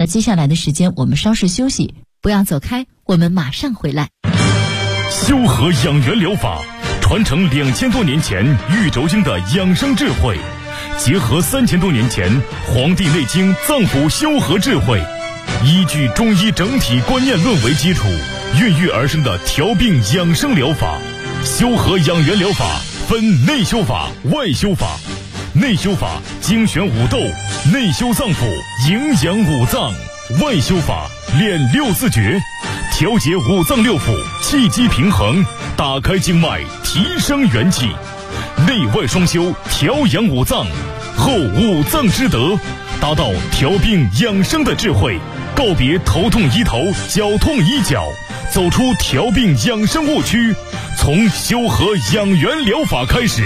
接下来的时间我们稍事休息，不要走开，我们马上回来。 修和养元疗法传承2000多年前玉轴经的养生智慧，结合3000多年前《黄帝内经》脏腑修和智慧，依据中医整体观念论为基础，孕育而生的调病养生疗法。修和养元疗法分内修法、外修法。内修法精选五斗，内修脏腑，营养五脏；外修法练六字诀，调节五脏六腑，气机平衡，打开经脉，提升元气。内外双修，调养五脏，后五脏之德，达到调病养生的智慧。告别头痛医头，脚痛医脚，走出调病养生误区，从修和养元疗法开始。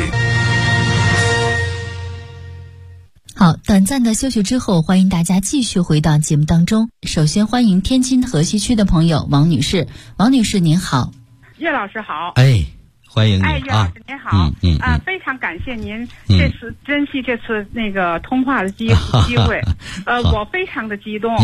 好，短暂的休息之后，欢迎大家继续回到节目当中。首先欢迎天津河西区的朋友王女士。王女士您好。 岳老师好。 欢迎你岳老师您好。非常感谢您这次珍惜这次那个通话的机会。我非常的激动。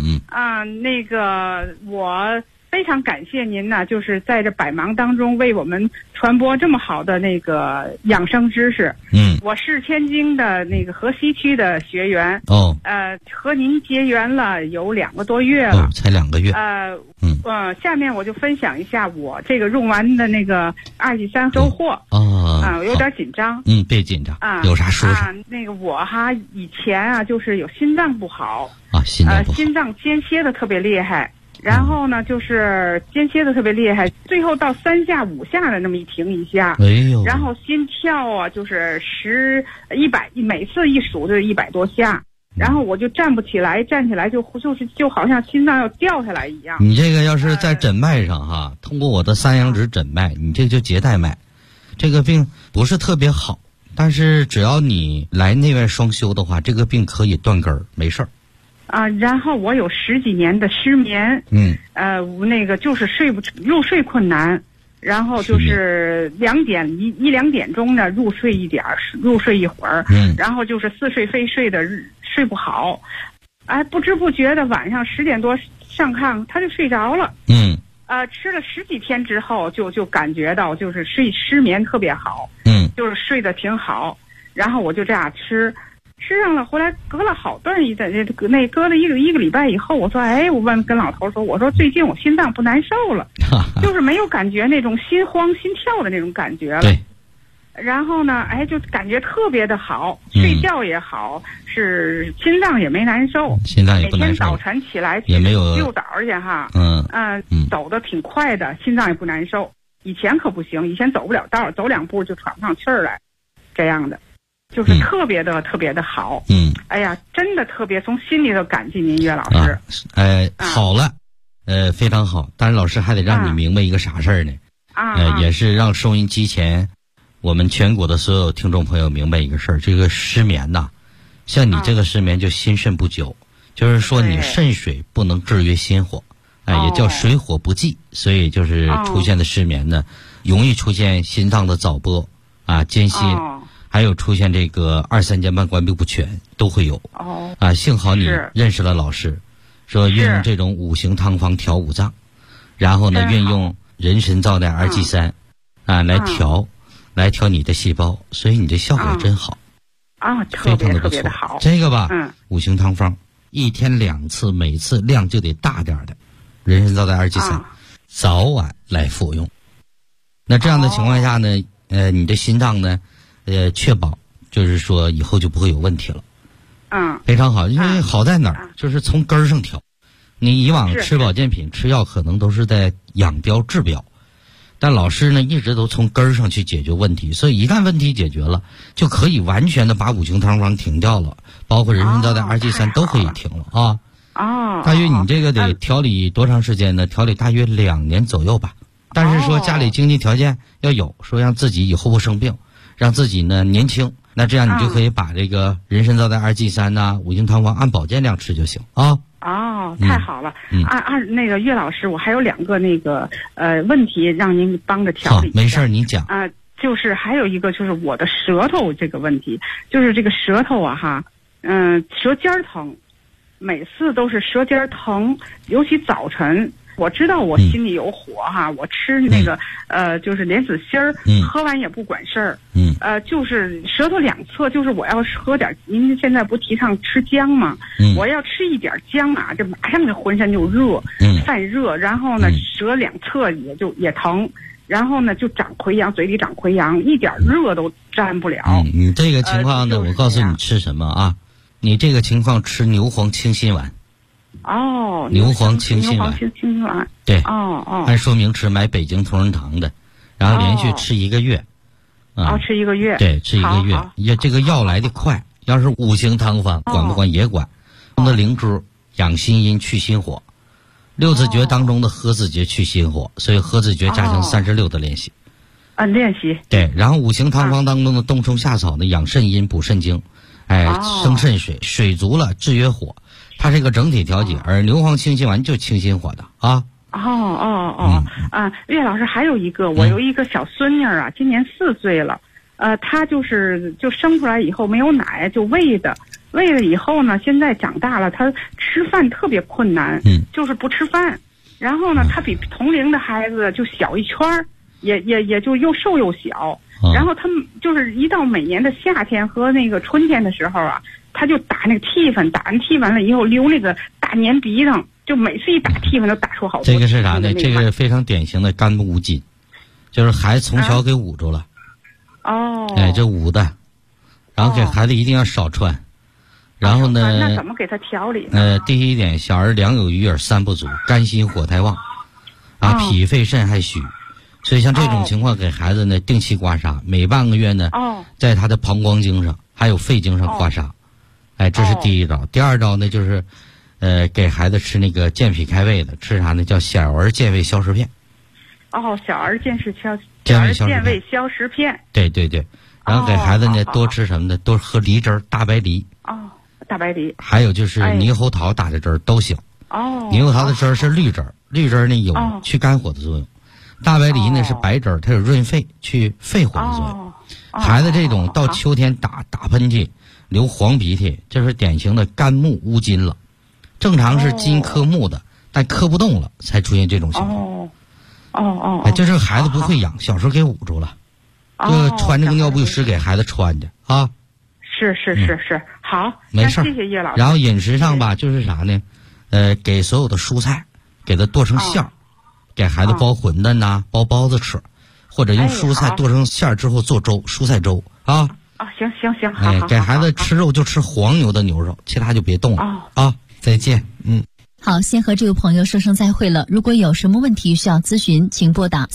我非常感谢您呢，就是在这百忙当中为我们传播这么好的那个养生知识。我是天津的那个河西区的学员。和您结缘了有2个多月了。 才2个月。 下面我就分享一下我这个用完的那个2G3收获。我有点紧张。 别紧张。有啥说啥。 那个我以前就是有心脏不好。 心脏不好。 心脏间歇的特别厉害。然后呢，就是间歇的特别厉害，最后到3下5下的那么一停一下，然后心跳就是100，每次一数就是100多下，然后我就站不起来，站起来就好像心脏要掉下来一样。 你这个要是在诊脉上通过我的3阳指诊脉，你这就结带脉，这个病不是特别好，但是只要你来内外双修的话，这个病可以断根儿，没事儿。 然后我有10几年的失眠。那个就是入睡困难，然后就是2点钟呢入睡一会儿，然后就是似睡非睡的睡不好，不知不觉的晚上10点多上炕他就睡着了。吃了10几天之后就感觉到就是失眠特别好。就是睡得挺好，然后我就这样吃上了，回来隔了好段隔了一个礼拜以后，我说我跟老头说，我说最近我心脏不难受了，就是没有感觉那种心慌心跳的那种感觉了。 对。 然后呢，就感觉特别的好，睡觉也好，是心脏也没难受， 心脏也不难受。 每天早晨起来也没有溜达去走得挺快的，心脏也不难受。以前可不行，以前走不了道，走2步就喘不上气儿来，这样的。就是特别的好。真的特别从心里头感激您岳老师。 好了，非常好。但是老师还得让你明白一个啥事儿呢？也是让收音机前我们全国的所有听众朋友明白一个事儿，这个失眠呐，像你这个失眠就心肾不久，就是说你肾水不能制约心火，也叫水火不济，所以就是出现的失眠呢，容易出现心脏的早搏间歇。还有出现这个2、3间半关闭不全都会有。幸好你认识了老师，说运用这种5行汤方调五脏，然后呢运用人参皂苷2G3来调你的细胞，所以你这效果真好。非常的不错。好。这个吧，5行汤方1天2次，每次量就得大点的人参皂苷2G3，早晚来服用。那这样的情况下呢，你的心脏呢确保就是说以后就不会有问题了。非常好。因为好在哪儿，就是从根儿上调。你以往吃保健品吃药可能都是在养膘治标，但老师呢一直都从根儿上去解决问题，所以一旦问题解决了，就可以完全的把5行汤方停掉了，包括人参皂苷2G3都可以停了大约你这个得调理多长时间呢？调理大约2年左右吧。但是说家里经济条件要有，说让自己以后不生病，让自己呢年轻，那这样你就可以把这个人参皂苷2G35行汤方按保健量吃就行太好了。那个岳老师，我还有2个那个问题让您帮着调理一下。 没事，你讲。 就是还有一个就是我的舌头这个问题，就是这个舌头舌尖疼， 每次都是舌尖疼，尤其早晨。我知道我心里有火哈，我吃那个就是莲子心儿，喝完也不管事儿。就是舌头两侧，就是我要喝点，您现在不提倡吃姜吗？我要吃一点姜啊，这马上这浑身就热，泛热，然后呢，舌两侧也疼，然后呢就长溃疡，嘴里长溃疡，一点热都沾不了。 你这个情况呢，我告诉你吃什么啊？你这个情况吃牛黄清心丸。 哦， 牛黄清心丸，对，按说明吃买北京同仁堂的，然后连续吃1个月， 吃1个月， 对，吃1个月，也这个药来的快。要是五行汤方，管不管也管。用的灵珠养心阴去心火，6字诀当中的合子诀去心火，所以合子诀加上36的练习。 练习。 对，然后五行汤方当中的冬虫夏草呢，养肾阴补肾精，生肾水，水足了制约火。它是一个整体调节，而牛黄清心丸就清心火的啊。 岳老师还有一个，我有一个小孙女啊，今年4岁了，她就生出来以后没有奶，就喂了以后呢，现在长大了，她吃饭特别困难，就是不吃饭。然后呢，她比同龄的孩子就小一圈儿，也就又瘦又小。然后他们就是一到每年的夏天和那个春天的时候啊，他就打那个涕粉，打完涕完了以后流那个大粘鼻涕，就每次一打涕粉都打出好多。 这个是啥呢？这个非常典型的肝不无筋，就是孩子从小给捂住了。这捂的，然后给孩子一定要少穿。然后呢？ 那怎么给他调理呢？ 第一点，小儿两有余而三不足，肝心火太旺，脾肺肾还虚。所以像这种情况，给孩子呢定期刮痧，每半个月呢，在他的膀胱经上还有肺经上刮痧，这是第一招。第二招呢就是，给孩子吃那个健脾开胃的，吃啥呢？叫小儿健胃消食片。 小儿健胃消食片。对。 然后给孩子呢多吃什么呢？多喝梨汁儿，大白梨。 大白梨。 还有就是猕猴桃打的汁儿都行。猕猴桃的汁儿是绿汁儿，绿汁儿呢有去肝火的作用。大白梨呢是白汁儿，它有润肺去肺火的作用。孩子这种到秋天打喷嚏流黄鼻涕，这是典型的肝木乌金了。正常是金克木的，但克不动了才出现这种情况。就这个孩子不会养，小时候给捂住了，就穿这个尿不湿给孩子穿的啊。 是，好， 没事， 谢谢叶老师。 然后饮食上吧，就是啥呢？给所有的蔬菜给它剁成馅儿。给孩子包馄饨呐，包包子吃，或者用蔬菜剁成馅儿之后做粥，蔬菜粥啊。 行，好。 给孩子吃肉就吃黄牛的牛肉，其他就别动了再见。 好，先和这位朋友说声再会了。如果有什么问题需要咨询，请拨打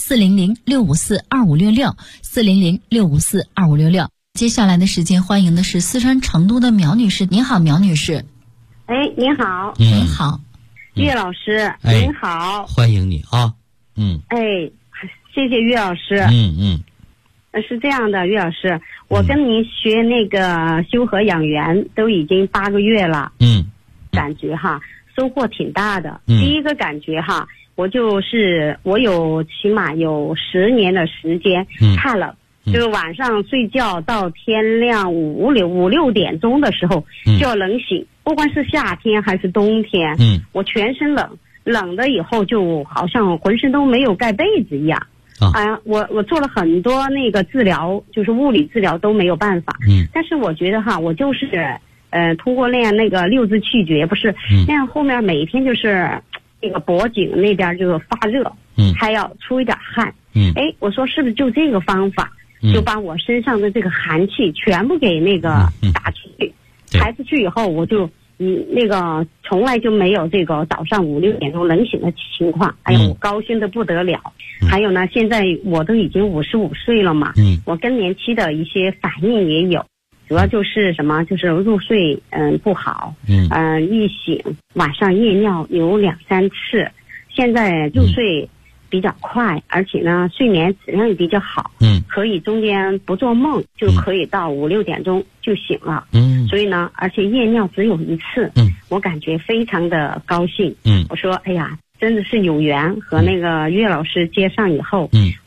400-654-2566，400-654-2566。接下来的时间，欢迎的是四川成都的苗女士。您好，苗女士。 您好。 您好。 岳老师，您好， 欢迎你啊。 谢谢岳老师。是这样的，岳老师，我跟您学那个修和养元都已经8个月了。感觉收获挺大的。第一个感觉我有起码有10年的时间看了。就是晚上睡觉到天亮5、6点钟的时候就要冷醒，不管是夏天还是冬天，我全身冷的以后就好像浑身都没有盖被子一样。我做了很多那个治疗，就是物理治疗都没有办法。但是我觉得我就是通过练那个6字气诀，不是那样，后面每一天就是那个脖颈那边就发热，还要出一点汗。我说是不是就这个方法？就把我身上的这个寒气全部给那个打出去，排出去以后，我就那个从来就没有这个早上5、6点钟冷醒的情况。我高兴的不得了。还有呢，现在我都已经55岁了嘛，我更年期的一些反应也有，主要就是什么，就是入睡不好，一醒晚上夜尿有2、3次，现在入睡比较快，而且呢睡眠质量也比较好，可以中间不做梦就可以到5、6点钟就醒了，所以呢，而且夜尿只有1次，我感觉非常的高兴，我说哎呀，真的是有缘和那个岳老师接上以后，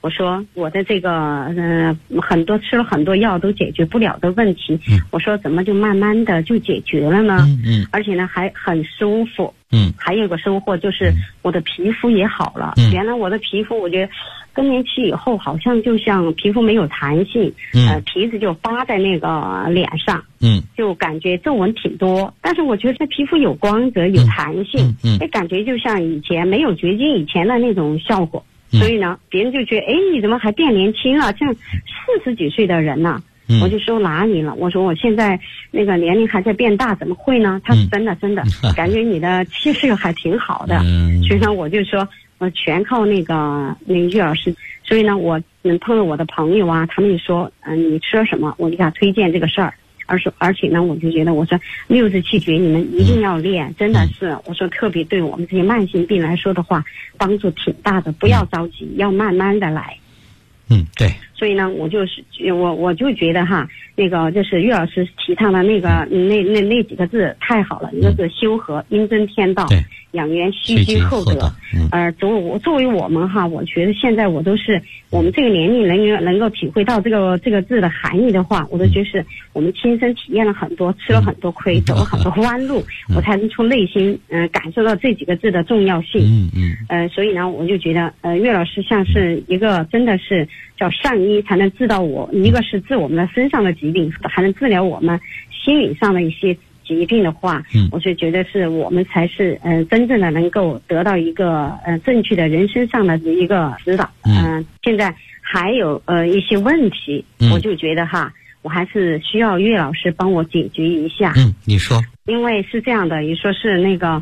我说我的这个很多吃了很多药都解决不了的问题，我说怎么就慢慢的就解决了呢？而且呢还很舒服。还有个收获就是我的皮肤也好了。原来我的皮肤我觉得更年期以后好像就像皮肤没有弹性，皮子就扒在那个脸上，就感觉皱纹挺多。但是我觉得这皮肤有光泽有弹性，感觉就像以前没有绝经以前的那种效果。所以呢，别人就觉得，你怎么还变年轻了？像40几岁的人呢？我就说哪里了？我说我现在那个年龄还在变大，怎么会呢？他是真的，感觉你的气势还挺好的。所以呢，我就说我全靠那个岳老师。所以呢，我碰到我的朋友啊，他们就说，你吃了什么？我就给他推荐这个事儿。而且呢，我就觉得我说6字气诀你们一定要练，真的是我说特别对我们这些慢性病来说的话，帮助挺大的。不要着急，要慢慢的来。 对。 所以呢，我就觉得哈，那个就是岳老师提倡的那个那几个字太好了，一个是修和，应真天道，养元须积厚德。作为我们哈，我觉得现在我都是我们这个年龄能够体会到这个字的含义的话，我都觉得是我们亲身体验了很多，吃了很多亏，走了很多弯路，我才能从内心感受到这几个字的重要性。所以呢，我就觉得岳老师像是一个真的是叫善医，才能治到一个是治我们的身上的疾病，还能治疗我们心理上的一些疾病的话，我是觉得是我们才是真正的能够得到一个正确的人生上的一个指导。现在还有一些问题，我就觉得哈，我还是需要岳老师帮我解决一下。 你说。 因为是这样的，也说是那个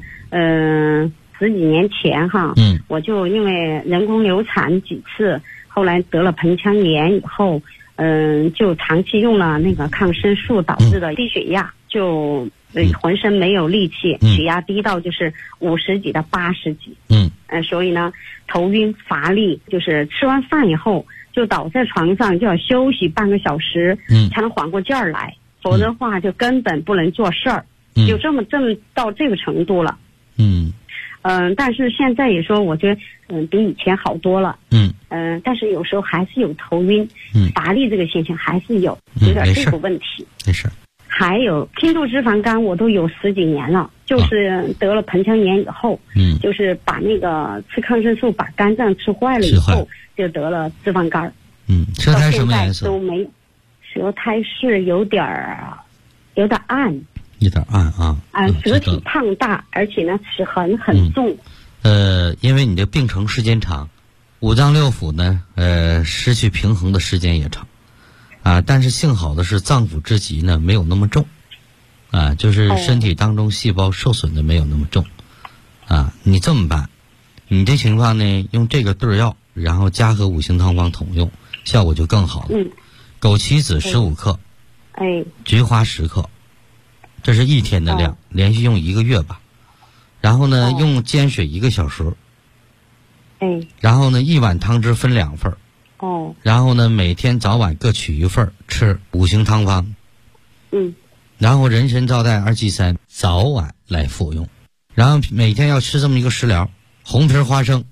10几年前哈，我就因为人工流产几次，后来得了盆腔炎以后，就长期用了那个抗生素导致的低血压，就浑身没有力气，血压低到就是50几到80几。所以呢，头晕乏力，就是吃完饭以后就倒在床上就要休息半个小时，才能缓过劲儿来，否则的话就根本不能做事儿，就这么到这个程度了。但是现在也说，我觉得比以前好多了。但是有时候还是有头晕、乏力这个现象，还是有点这个问题。 没事。 还有轻度脂肪肝，我都有10几年了，就是得了盆腔炎以后，就是把那个吃抗生素把肝脏吃坏了以后，就得了脂肪肝。 舌苔什么颜色？ 都没，舌苔是有点暗。 有点暗啊。 舌体胖大，而且呢齿痕很重。 因为你的病程时间长，五脏六腑呢失去平衡的时间也长。但是幸好的是脏腑之疾呢没有那么重，就是身体当中细胞受损的没有那么重。你这么办，你这情况呢用这个对药，然后加和五行汤方统用，效果就更好了。枸杞子15克，菊花10克，这是1天的量，连续用1个月吧。然后呢用煎水1个小时，然后呢1碗汤汁分2份。然后呢每天早晚各取1份吃五行汤方。然后人参皂苷2剂3早晚来服用，然后每天要吃这么一个食疗：红皮花生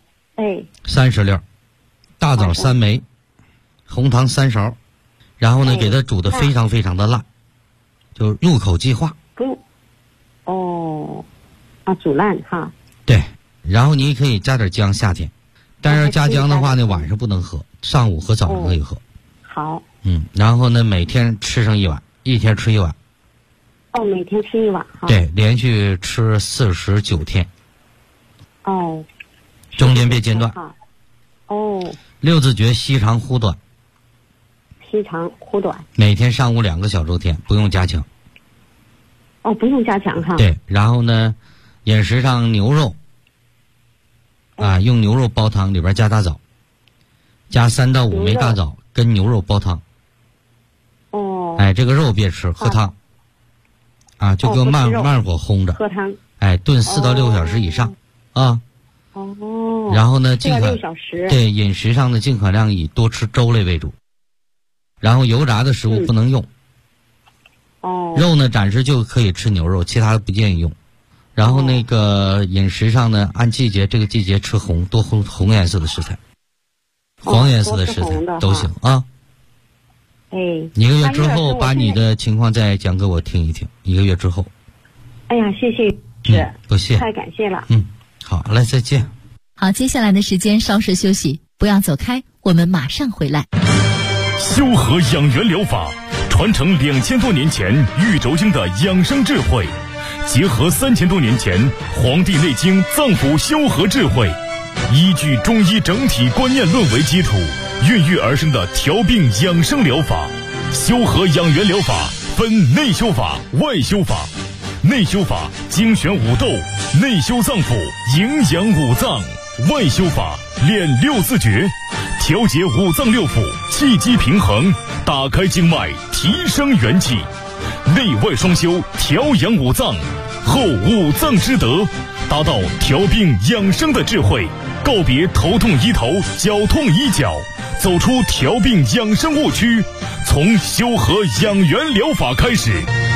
30粒，大枣3枚，红糖3勺，然后呢给它煮得非常非常的辣，就入口即化。 煮烂哈。 对，然后你可以加点姜，夏天，但是加姜的话呢晚上不能喝，上午和早上可以喝。 好。 然后呢每天吃上1碗，1天吃1碗。 每天吃1碗哈。 对，连续吃49天。中间别间断。6字诀：吸长呼短。 吸长呼短。 每天上午2个小周天，不用加强。 不用加强哈。 对，然后呢饮食上牛肉用牛肉煲汤，里边加大枣，加3到5枚大枣跟牛肉煲汤。这个肉别吃，喝汤。就搁慢火烘着， 喝汤。 炖4到6个小时以上然后呢对饮食上的尽可量以多吃粥类为主，然后油炸的食物不能用。肉呢暂时就可以吃牛肉，其他的不建议用。然后那个饮食上呢按季节，这个季节吃多红颜色的食材。 黄颜色的食材都行啊。 哎， 一个月之后把你的情况再讲给我听一听。一个月之后。 哎呀，谢谢， 不谢， 太感谢了。 好嘞，再见。 好，接下来的时间稍事休息，不要走开，我们马上回来。 修和养元疗法传承2000多年前玉轴经的养生智慧，结合3000多年前《黄帝内经》脏腑修和智慧，依据中医整体观念论为基础，孕育而生的调病养生疗法。修和养元疗法分内修法、外修法。内修法精选五斗，内修脏腑，营养五脏；外修法练6字诀，调节五脏六腑，气机平衡，打开经脉，提升元气。内外双修，调养五脏，后五脏之德，达到调病养生的智慧，告别头痛医头，脚痛医脚，走出调病养生误区，从修和养元疗法开始。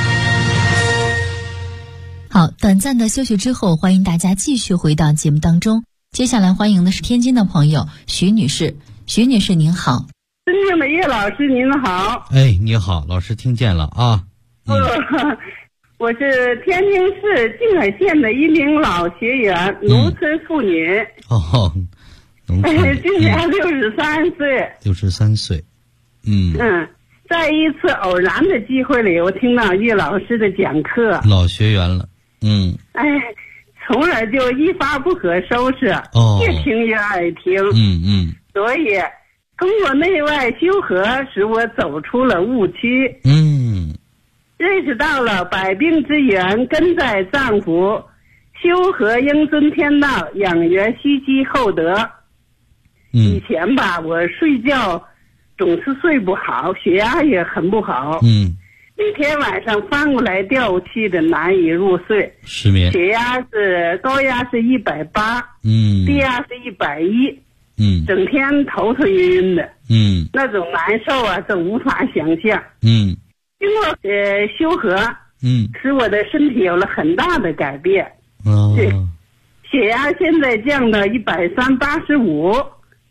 好，短暂的休息之后，欢迎大家继续回到节目当中。接下来欢迎的是天津的朋友徐女士。徐女士您好。 尊敬的叶老师您好。 哎，你好，老师听见了啊。 我是天津市静海县的一名老学员，农村妇女。 农村今年63岁。 63岁。 在一次偶然的机会里，我听到叶老师的讲课。 老学员了。 从而就一发不可收拾，越听越爱听。所以通过内外修和，使我走出了误区。认识到了百病之源根在脏腑，修和应遵天道，养元息积厚德。以前吧，我睡觉总是睡不好，血压也很不好。每天晚上翻过来调气的，难以入睡。 失眠。 高压是180，低压是110。整天头头晕晕的。那种难受啊，这无法想象。经过修和，使我的身体有了很大的改变。血压现在降到130/85。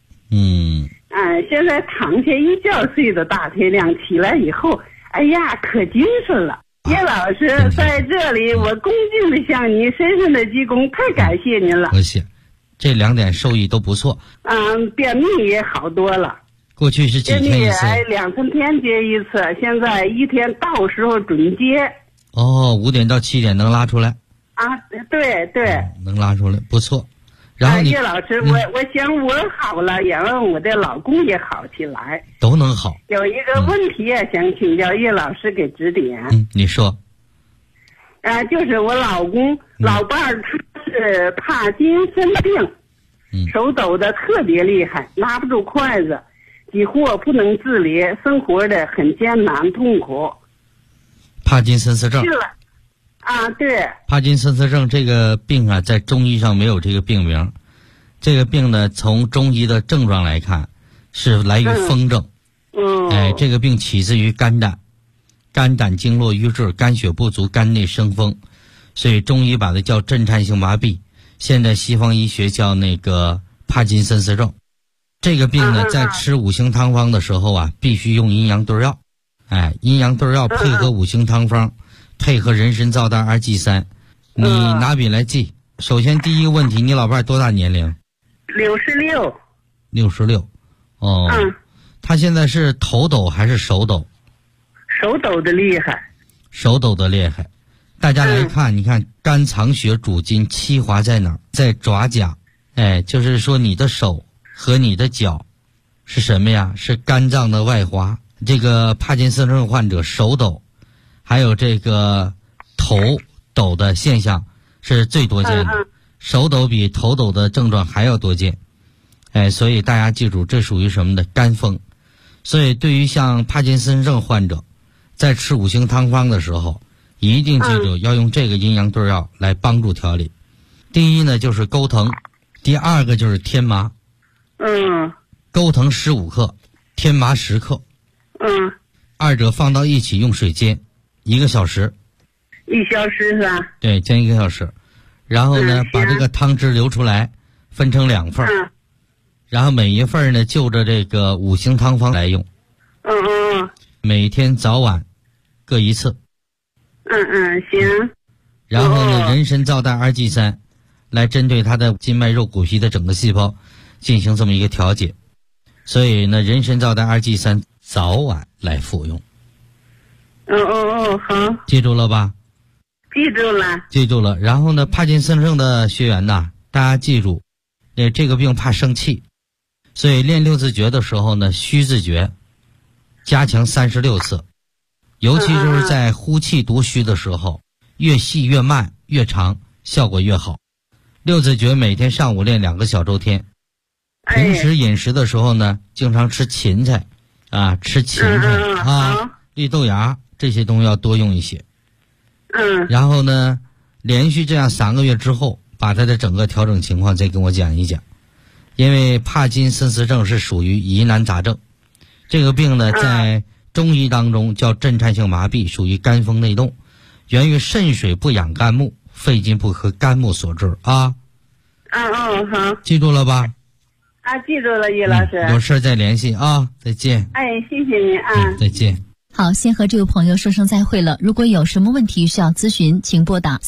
现在躺下一觉睡到大天亮，起来以后，哎呀，可精神了。叶老师，在这里我恭敬地向您深深的鞠躬，太感谢您了。 不谢，这2点受益都不错。 便秘也好多了。 过去是几天一次 ？2、3天接一次，现在一天到时候准接。 5点到7点能拉出来。 对， 能拉出来，不错。然后叶老师，我想我好了，也让我的老公也好起来， 都能好。 有一个问题也想请教叶老师给指点。 你说。 就是我老公老伴儿，他是帕金森病，手抖的特别厉害，拿不住筷子，几乎不能自理，生活的很艰难痛苦。 帕金森氏症。 是了。对。 帕金森氏症这个病啊，在中医上没有这个病名。这个病呢，从中医的症状来看，是来于风症。这个病起自于肝胆，肝胆经络瘀滞，肝血不足，肝内生风，所以中医把它叫震颤性麻痹。现在西方医学叫那个帕金森氏症。这个病呢，在吃五行汤方的时候啊，必须用阴阳对药。阴阳对药配合五行汤方。配合人参皂苷2G 3，你拿笔来记。首先第一个问题，你老伴多大年龄 ？66。 66。他现在是头抖还是手抖？ 手抖的厉害。 手抖的厉害。大家来看，你看肝藏血主筋，气华在哪儿？在爪甲。就是说你的手和你的脚是什么呀？是肝脏的外滑。这个帕金森症患者手抖还有这个头抖的现象是最多见的，手抖比头抖的症状还要多见。所以大家记住，这属于什么的？肝风。所以对于像帕金森症患者，在吃五行汤方的时候，一定记住要用这个阴阳对药来帮助调理。第一呢就是钩藤，第二个就是天麻。钩藤15克，天麻10克。二者放到一起用水煎1个小时。 1小时是吧？ 对，煎1个小时。然后呢，把这个汤汁流出来，分成2份。 然后每一份呢就着这个五行汤方来用。每天早晚各一次。 行。 然后呢，人参皂苷2G3来针对它的筋脉肉骨皮的整个细胞进行这么一个调节。所以呢，人参皂苷2G3早晚来服用。 好。 记住了吧？ 记住了。 然后呢，帕金森症的学员呐，大家记住，这个病怕生气，所以练六字诀的时候呢，虚字诀加强36次，尤其就是在呼气读虚的时候，越细越慢越长，效果越好。六字诀每天上午练2个小周天。平时饮食的时候呢，经常吃芹菜啊，绿豆芽这些东西要多用一些。然后呢，连续这样3个月之后，把它的整个调整情况再跟我讲一讲。因为帕金森氏症是属于疑难杂症，这个病呢，在中医当中叫震颤性麻痹，属于肝风内动，源于肾水不养肝木，肺金不和肝木所致啊。 好。 记住了吧？ 记住了，于老师。 有事再联系啊，再见。 谢谢您啊。 再见。 好，先和这位朋友说声再会了。如果有什么问题需要咨询，请拨打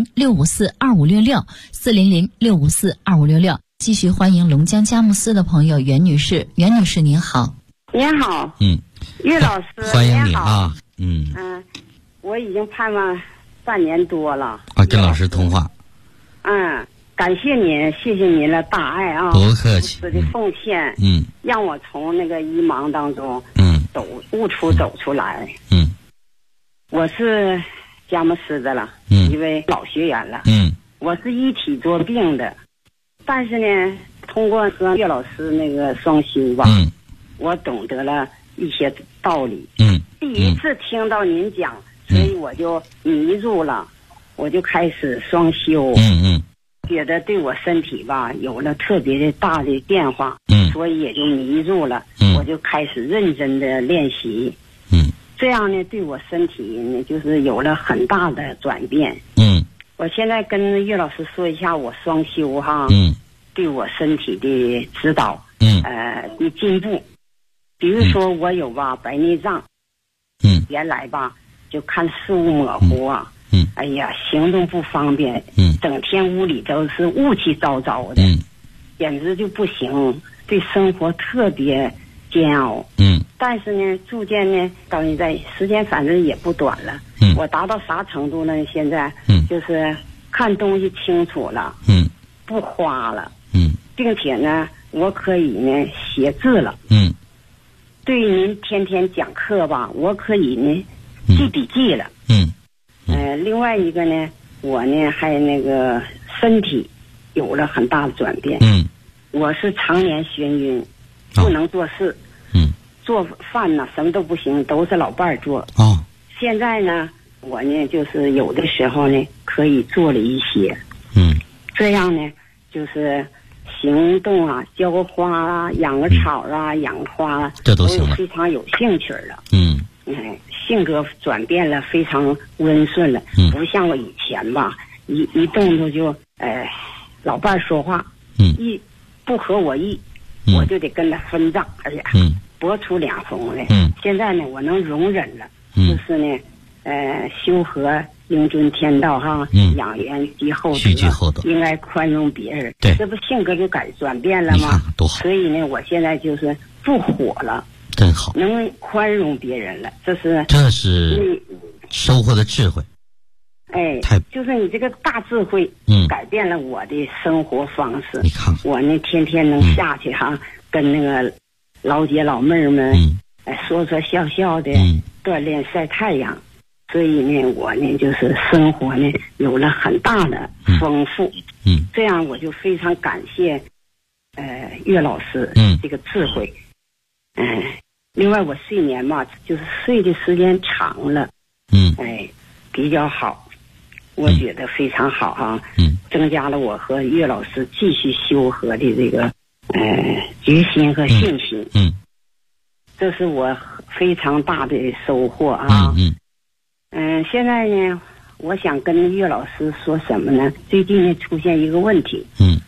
400-654-2566，400-654-2566。继续欢迎龙江佳木斯的朋友袁女士。袁女士您好。 您好。岳老师， 欢迎你啊。 我已经盼望半年多了。 跟老师通话。 感谢您，谢谢您的大爱啊！ 不客气。 的奉献，让我从那个迷茫当中，悟出走出来。我是佳木斯的了，一位老学员了。我是一体多病的，但是呢，通过和岳老师那个双修吧，我懂得了一些道理。第一次听到您讲，所以我就迷住了，我就开始双修。觉得对我身体吧有了特别的大的变化，所以也就迷住了，我就开始认真的练习，这样呢对我身体呢就是有了很大的转变。我现在跟岳老师说一下我双修哈，对我身体的指导，的进步。比如说我有吧白内障，原来吧就看事物模糊啊。哎呀，行动不方便，整天屋里都是雾气糟糟的，简直就不行，对生活特别煎熬。但是呢，逐渐呢，到现在时间反正也不短了。我达到啥程度呢？现在就是看东西清楚了，不花了，并且呢，我可以呢写字了。对您天天讲课吧，我可以呢记笔记了。另外一个呢，我呢还那个身体有了很大的转变。我是常年眩晕，不能做事。做饭呢什么都不行，都是老伴儿做。现在呢，我呢就是有的时候呢可以做了一些。这样呢就是行动啊，浇个花啊，养个草啊，养个花啊， 这都行了， 非常有兴趣了。性格转变了，非常温顺了，不像我以前吧，一动作就老伴儿说话，一不合我意，我就得跟他分账，哎呀，搏出两红来。现在呢，我能容忍了，就是呢，修和应遵天道哈，养元积厚德，应该宽容别人。 对， 这不性格就转变了吗？ 多好！ 所以呢，我现在就是不火了。 真好， 能宽容别人了，这是收获的智慧。 就是你这个大智慧，改变了我的生活方式。 你看， 我呢天天能下去哈，跟那个老姐老妹儿们，说说笑笑的，锻炼晒太阳。所以呢，我呢就是生活呢有了很大的丰富。这样我就非常感谢，岳老师这个智慧。另外我睡眠嘛，就是睡的时间长了，比较好，我觉得非常好哈，增加了我和岳老师继续修和的这个决心和信心，这是我非常大的收获啊。现在呢，我想跟岳老师说什么呢？最近呢出现一个问题，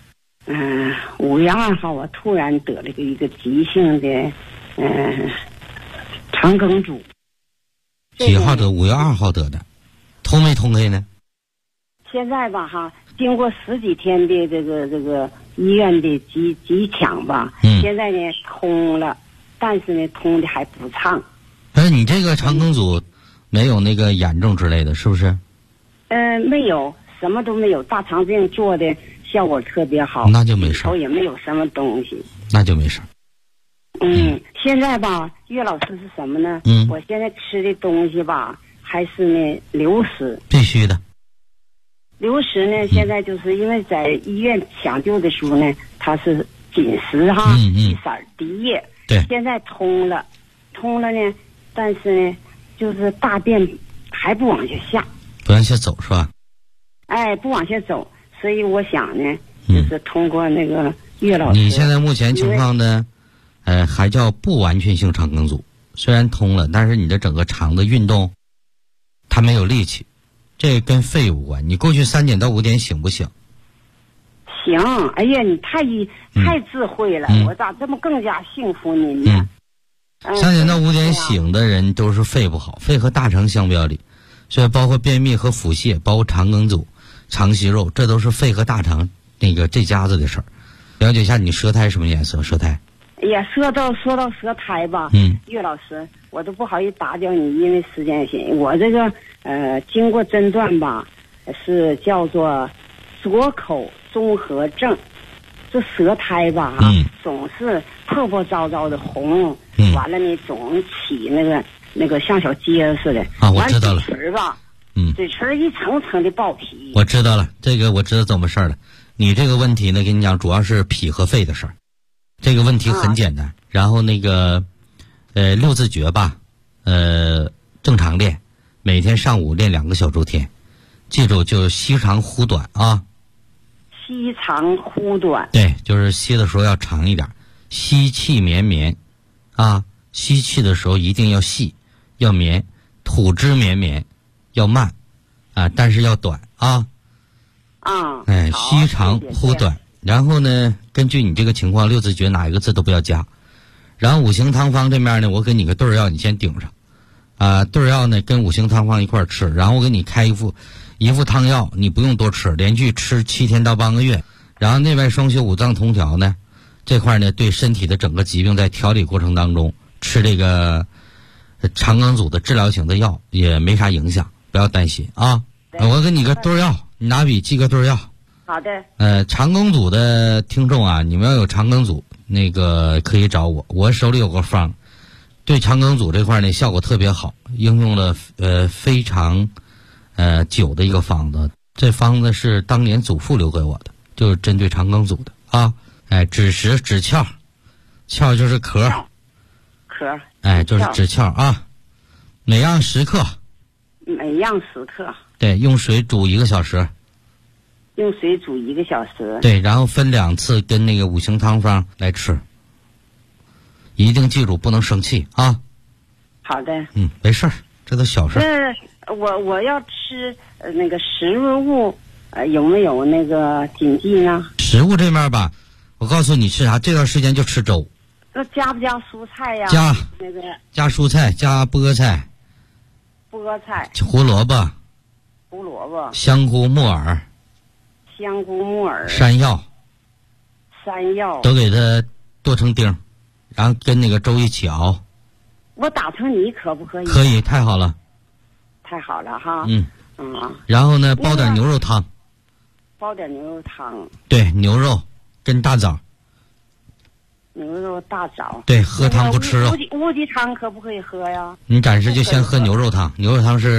5月2号我突然得了一个急性的肠梗阻。 几号得？5月2号得的，通没通开呢？ 现在吧哈，经过10几天的这个医院的急抢吧，现在呢通了，但是呢通的还不畅。 你这个肠梗阻没有那个严重之类的，是不是？ 没有，什么都没有，大肠镜做的效果特别好， 那就没事， 也没有什么东西， 那就没事。 现在吧，岳老师是什么呢？我现在吃的东西吧，还是呢流食， 必须的。 流食呢，现在就是因为在医院抢救的时候呢，它是紧实哈，一色滴液。 对。 现在通了呢，但是呢，就是大便还不往下下。 不往下走是吧？ 不往下走，所以我想呢，就是通过那个岳老师。 你现在目前情况呢，还叫不完全性肠梗阻，虽然通了，但是你的整个肠的运动，它没有力气。这跟肺有关，你过去3点到5点醒不醒？ 行，哎呀，你太智慧了，我咋这么更加幸福您呢 ？3点到5点醒的人都是肺不好，肺和大肠相表里，所以包括便秘和腹泻，包括肠梗阻、肠息肉，这都是肺和大肠这家子的事儿。了解一下你舌苔什么颜色？舌苔？ 哎呀，说到舌苔吧，岳老师，我都不好意思打搅你，因为时间紧。我这个经过诊断吧，是叫做左口综合症。这舌苔吧总是破破糟糟的红，完了呢总起那个像小疖似的。 我知道了。 嘴唇吧，嘴唇一层层的爆皮。 我知道了，这个我知道怎么事儿了。你这个问题呢，跟你讲，主要是脾和肺的事儿。这个问题很简单，然后6字诀吧，正常练，每天上午练2个小周天，记住就吸长呼短啊。 吸长呼短。 对，就是吸的时候要长一点，吸气绵绵，吸气的时候一定要细，要绵，吐之绵绵，要慢，但是要短啊。吸长呼短。然后呢，根据你这个情况，6字诀哪一个字都不要加。然后5行汤方这面呢，我给你个对儿药，你先顶上。对儿药呢跟5行汤方一块儿吃，然后我给你开一副汤药，你不用多吃，连续吃7天到半个月。然后内外双修、5脏同调呢，这块呢对身体的整个疾病在调理过程当中吃这个肠梗阻的治疗型的药也没啥影响，不要担心啊。我给你个对儿药，你拿笔记个对儿药。 好的。 肠梗阻的听众啊，你们要有肠梗阻，可以找我，我手里有个方，对肠梗阻这块呢效果特别好，应用了非常久的一个方子。这方子是当年祖父留给我的，就是针对肠梗阻的啊。枳实、枳壳，壳就是壳，就是枳壳啊。每样10克。 每样10克。 对，用水煮1个小时。 用水煮1个小时。 对，然后分2次跟5行汤方来吃。一定记住不能生气啊。 好的。 没事儿，这都小事。 我要吃食物有没有禁忌呢？ 食物这面吧，我告诉你吃啥，这段时间就吃粥。 那加不加蔬菜呀？ 加蔬菜，加菠菜。 菠菜。 胡萝卜。香菇、木耳。山药都给它剁成丁，然后跟粥一起熬。 我打成泥可不可以？ 可以，太好了。 太好了哈。 然后呢，煲点牛肉汤。对，牛肉跟大枣。 牛肉大枣。 对，喝汤不吃肉。 乌鸡汤可不可以喝呀？ 你暂时就先喝牛肉汤，牛肉汤是